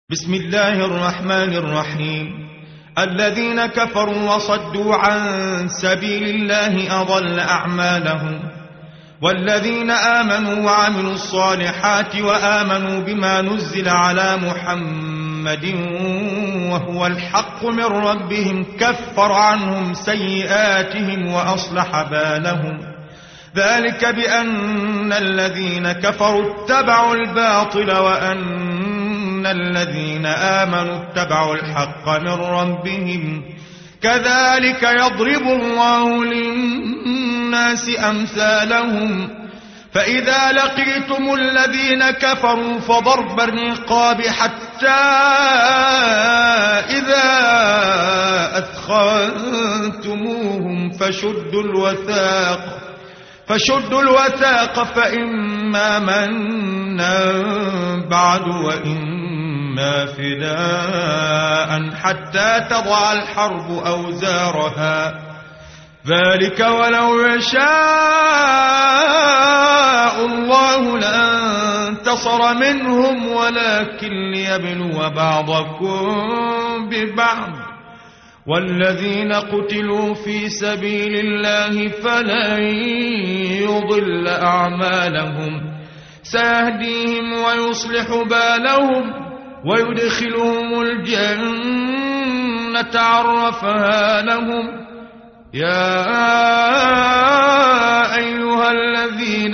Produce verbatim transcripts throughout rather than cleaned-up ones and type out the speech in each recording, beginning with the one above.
بسم الله الرحمن الرحيم. الذين كفروا وصدوا عن سبيل الله أضل أعمالهم، والذين آمنوا وعملوا الصالحات وآمنوا بما نزل على محمد وهو الحق من ربهم كفر عنهم سيئاتهم وأصلح بالهم، ذلك بأن الذين كفروا اتبعوا الباطل وأن الذين آمنوا اتبعوا الحق من ربهم، كذلك يضرب الله للناس أمثالهم. فإذا لقيتم الذين كفروا فضرب الرقاب حتى إذا أثخنتموهم فشدوا الوثاق فشدوا الوثاق فإما منا بعد وإما فداء حتى تضع الحرب أوزارها، ذلك ولو يشاء الله لانتصر منهم ولكن ليبلو بعضكم ببعض، والذين قتلوا في سبيل الله فلن يضل أعمالهم، سيهديهم ويصلح بالهم ويدخلهم الجنة عرفها لهم. يا أيها الذين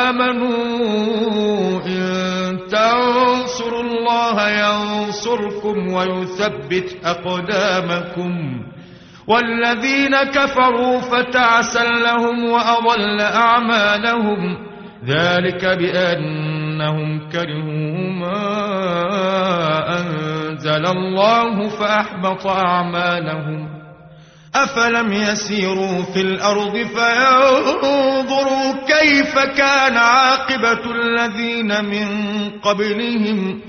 آمنوا إن تنصروا الله ينصركم ويثبت أقدامكم، والذين كفروا فتعسا لهم وأضل أعمالهم، ذلك بأنهم كرهوا ما أنزل الله فأحبط أعمالهم. أفلم يسيروا في الأرض فينظروا كيف كان عاقبة الذين من قبلهم،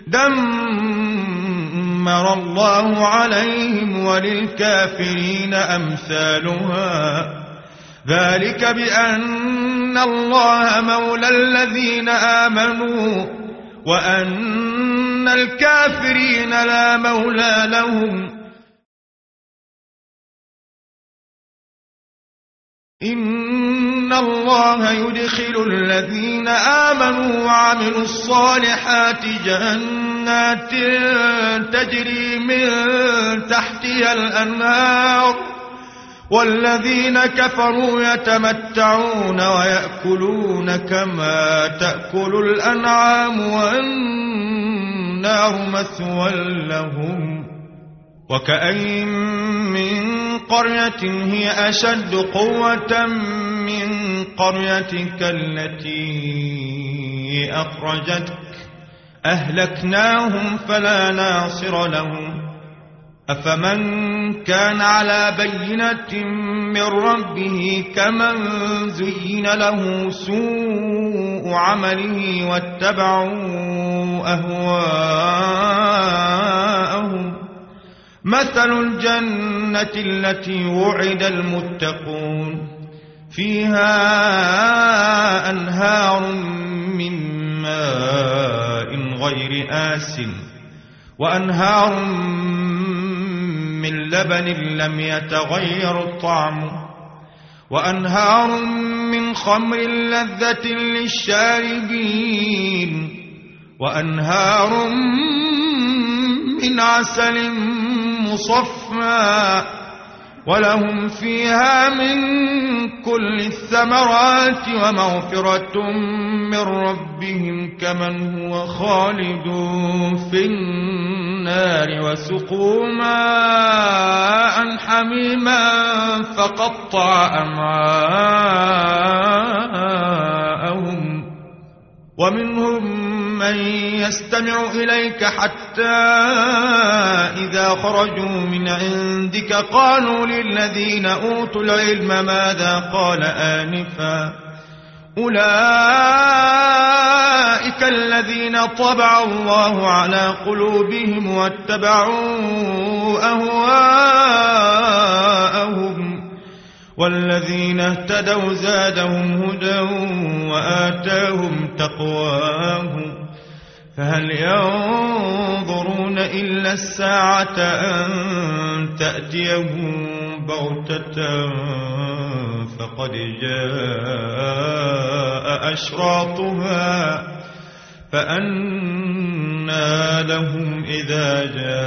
دمر الله عليهم وللكافرين أمثالها، ذلك بأن الله مولى الذين آمنوا وأن الكافرين لا مولى لهم. إن الله يدخل الذين آمنوا وعملوا الصالحات جنات تجري من تحتها الأنهار، والذين كفروا يتمتعون ويأكلون كما تأكل الأنعام والنار مثوى لهم. وكأين من قرية هي أشد قوة من قريتك التي أخرجتك أهلكناهم فلا ناصر لهم. أفمن كان على بينة من ربه كمن زين له سوء عمله واتبعوا أهواءهم. مثل الجنة التي وعد المتقون فيها أنهار من ماء غير آسن وأنهار من لبن لم يتغير طعمه وأنهار من خمر لذة للشاربين وأنهار من عسل مصفى ولهم فيها من كل الثمرات ومغفرة من ربهم كمن هو خالد في النار وسقوا ماء حميما فقطع أمعاءهم. ومنهم من يستمع إليك حتى إذا خرجوا من عندك قالوا للذين أوتوا العلم ماذا قال آنفا، أولئك الذين طبع الله على قلوبهم واتبعوا أهواءهم، والذين اهتدوا زادهم هدى وآتاهم تقواهم، فهل ينظرون إلا الساعة أن تأتيهم بغتة فقد جاء أشراطها فأنى لهم إذا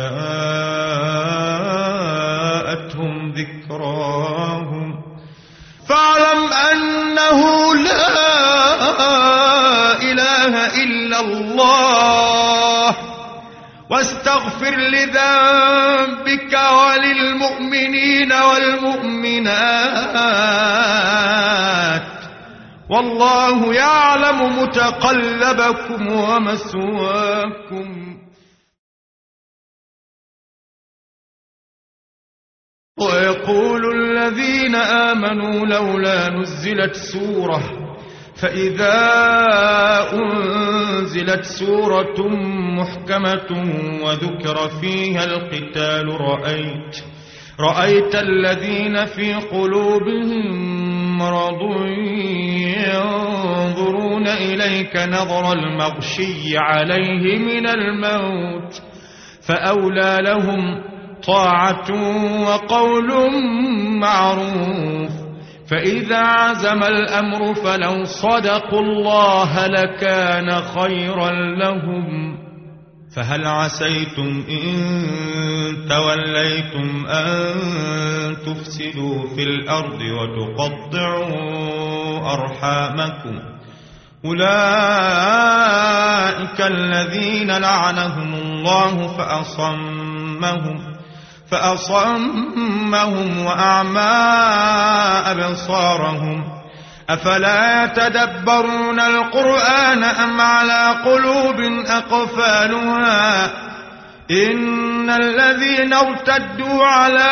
جاءتهم ذكراهم فاعلم أنه لا إله إلا الله واستغفر لذنبك وللمؤمنين والمؤمنات والله يعلم متقلبكم ومثواكم. ويقول الذين آمنوا لولا نزلت سورة فإذا أنزلت سورة محكمة وذكر فيها القتال رأيت رأيت الذين في قلوبهم مرض ينظرون إليك نظر المغشي عليه من الموت فأولى لهم طاعة وقول معروف فإذا عزم الأمر فلو صدقوا الله لكان خيرا لهم. فهل عسيتم إن توليتم أن تفسدوا في الأرض وتقطعوا أرحامكم أولئك الذين لعنهم الله فأصمهم فأصمهم وأعمى أبصارهم أفلا يتدبرون القرآن أم على قلوب أقفالها إن الذين ارتدوا على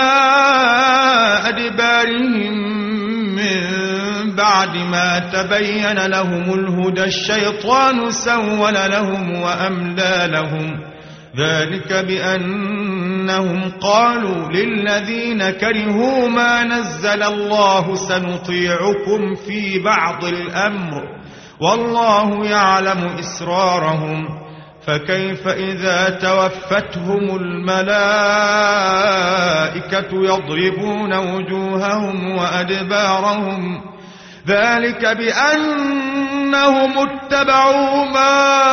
أدبارهم من بعد ما تبين لهم الهدى الشيطان سول لهم وأملى لهم ذلك بأنهم قالوا للذين كرهوا ما نزل الله سنطيعكم في بعض الأمر والله يعلم إسرارهم فكيف إذا توفتهم الملائكة يضربون وجوههم وأدبارهم ذلك بأنهم اتبعوا ما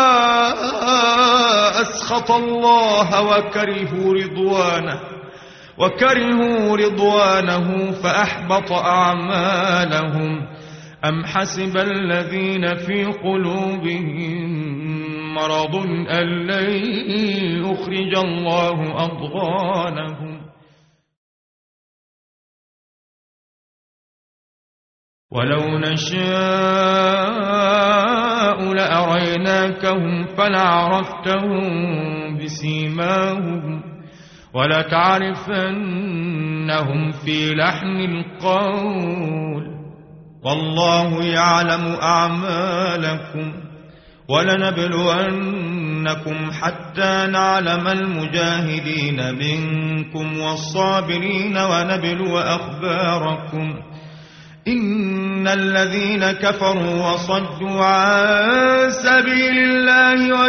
أسخط الله وكرهوا رضوانه وكرهوا رضوانه فأحبط أعمالهم أم حسب الذين في قلوبهم مرض أن لن يخرج الله أضغانهم ولو نشاء لأريناكهم فلعرفتهم بسيماهم ولتعرفنهم في لحن القول والله يعلم أعمالكم ولنبلونكم حتى نعلم المجاهدين منكم والصابرين ونبلو أخباركم إن الذين كفروا وصدوا عن سبيل الله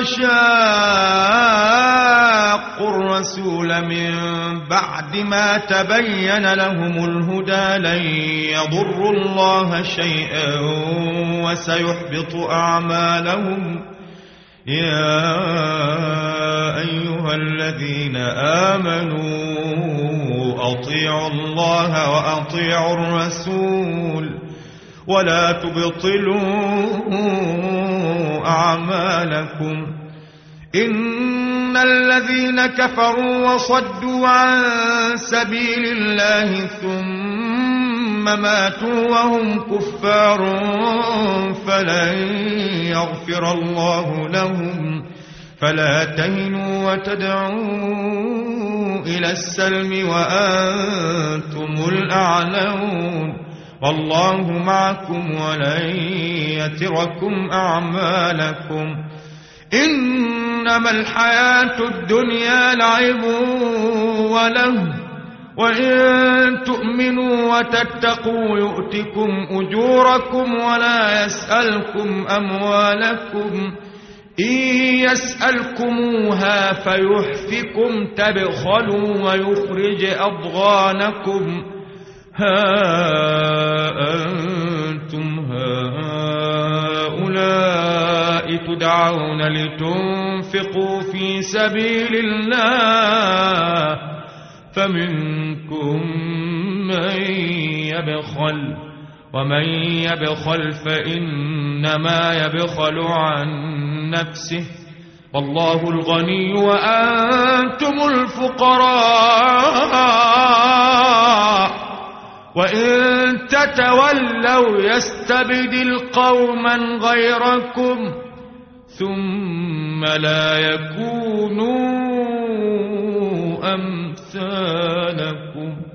وشاقوا الرسول من بعد ما تبين لهم الهدى لن يضروا الله شيئا وسيحبط أعمالهم يا أيها الذين آمنوا أطيعوا الله وأطيعوا الرسول ولا تبطلوا أعمالكم إن الذين كفروا وصدوا عن سبيل الله ثم ماتوا وهم كفار فلن يغفر الله لهم فلا تهنوا وتدعوا إلى السلم وأنتم الأعلون والله معكم ولن يتركم أعمالكم إنما الحياة الدنيا لعب وله وإن تؤمنوا وتتقوا يؤتكم أجوركم ولا يسألكم أموالكم إن يسألكموها فيحفكم تبخلوا ويخرج أضغانكم ها أنتم هؤلاء تدعون لتنفقوا في سبيل الله فمنكم من يبخل ومن يبخل فإنما يبخل عن نفسه والله الغني وأنتم الفقراء وإن تتولوا يستبدل قوما غيركم ثم لا يكونوا أمثالكم.